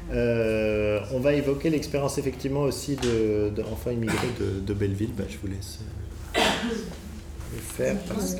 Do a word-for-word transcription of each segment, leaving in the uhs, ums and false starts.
Euh, on va évoquer l'expérience effectivement aussi de, d'enfants immigrés de, de Belleville. Bah, je vous laisse le faire. Parce...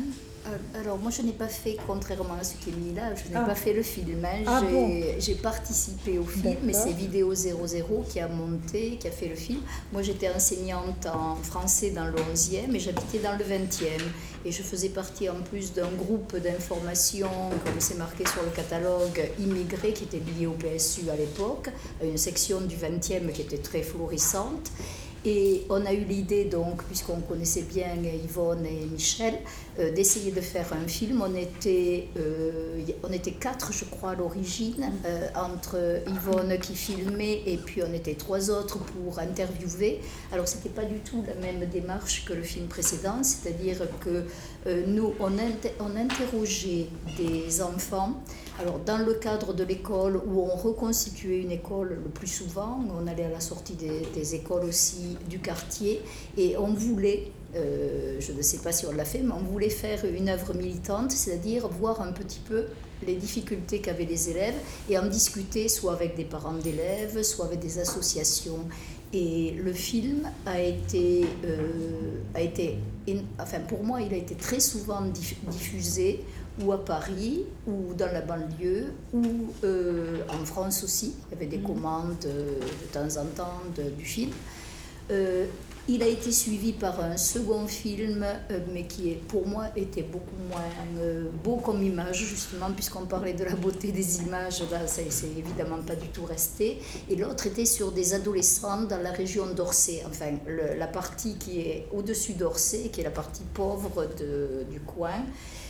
Alors moi je n'ai pas fait, contrairement à ce qui est mis là, je n'ai ah. pas fait le film. Hein. Ah j'ai, bon. j'ai participé au film, D'accord. mais c'est Vidéo zéro zéro qui a monté, qui a fait le film. Moi j'étais enseignante en français dans le onzième et j'habitais dans le vingtième. Et je faisais partie en plus d'un groupe d'information, comme c'est marqué sur le catalogue, immigrés, qui était lié au P S U à l'époque, à une section du vingtième qui était très florissante. Et on a eu l'idée, donc, puisqu'on connaissait bien Yvonne et Michel, euh, d'essayer de faire un film. On était, euh, on était quatre, je crois, à l'origine, euh, entre Yvonne qui filmait et puis on était trois autres pour interviewer. Alors, ce n'était pas du tout la même démarche que le film précédent, c'est-à-dire que euh, nous, on, inter- on interrogeait des enfants. Alors, dans le cadre de l'école où on reconstituait une école le plus souvent, on allait à la sortie des, des écoles aussi du quartier et on voulait, euh, je ne sais pas si on l'a fait, mais on voulait faire une œuvre militante, c'est-à-dire voir un petit peu les difficultés qu'avaient les élèves et en discuter soit avec des parents d'élèves, soit avec des associations. Et le film a été, euh, a été, enfin pour moi, il a été très souvent diffusé ou à Paris, ou dans la banlieue, ou euh, en France aussi. Il y avait des mmh. commandes euh, de temps en temps de, du film. Euh, il a été suivi par un second film, euh, mais qui est, pour moi était beaucoup moins euh, beau comme image, justement, puisqu'on parlait de la beauté des images, là, ça, c'est évidemment pas du tout resté. Et l'autre était sur des adolescents dans la région d'Orsay, enfin, le, la partie qui est au-dessus d'Orsay, qui est la partie pauvre de, du coin.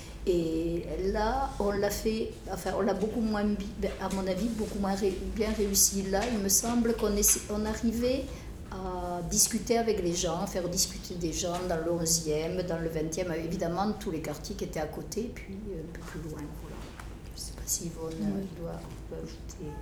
Et là, on l'a fait, enfin, on l'a beaucoup moins, à mon avis, beaucoup moins ré, bien réussi. Là, il me semble qu'on essa- on arrivait à discuter avec les gens, faire discuter des gens dans le onzième, dans le vingtième, évidemment, tous les quartiers qui étaient à côté, puis un peu plus loin. Voilà. Je ne sais pas si Yvonne oui. doit, doit ajouter.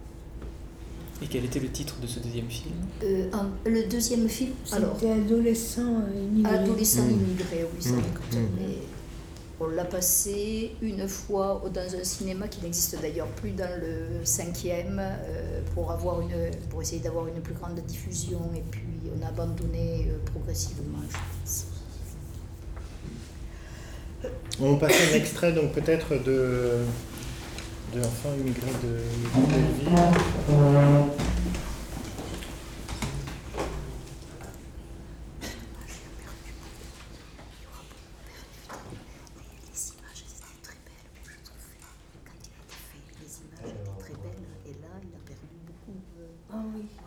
Et quel était le titre de ce deuxième film ? euh, un, Le deuxième film, C'était alors... Adolescent immigré. Adolescent mmh. immigré, oui, ça mmh. mmh. Mais on l'a passé une fois dans un cinéma qui n'existe d'ailleurs plus dans le cinquième euh, pour, avoir une, pour essayer d'avoir une plus grande diffusion et puis on a abandonné euh, progressivement, je pense. On passe un extrait donc peut-être de, de Enfants immigrés de, de Belleville. Très belle, et là il a perdu beaucoup. Ah oui.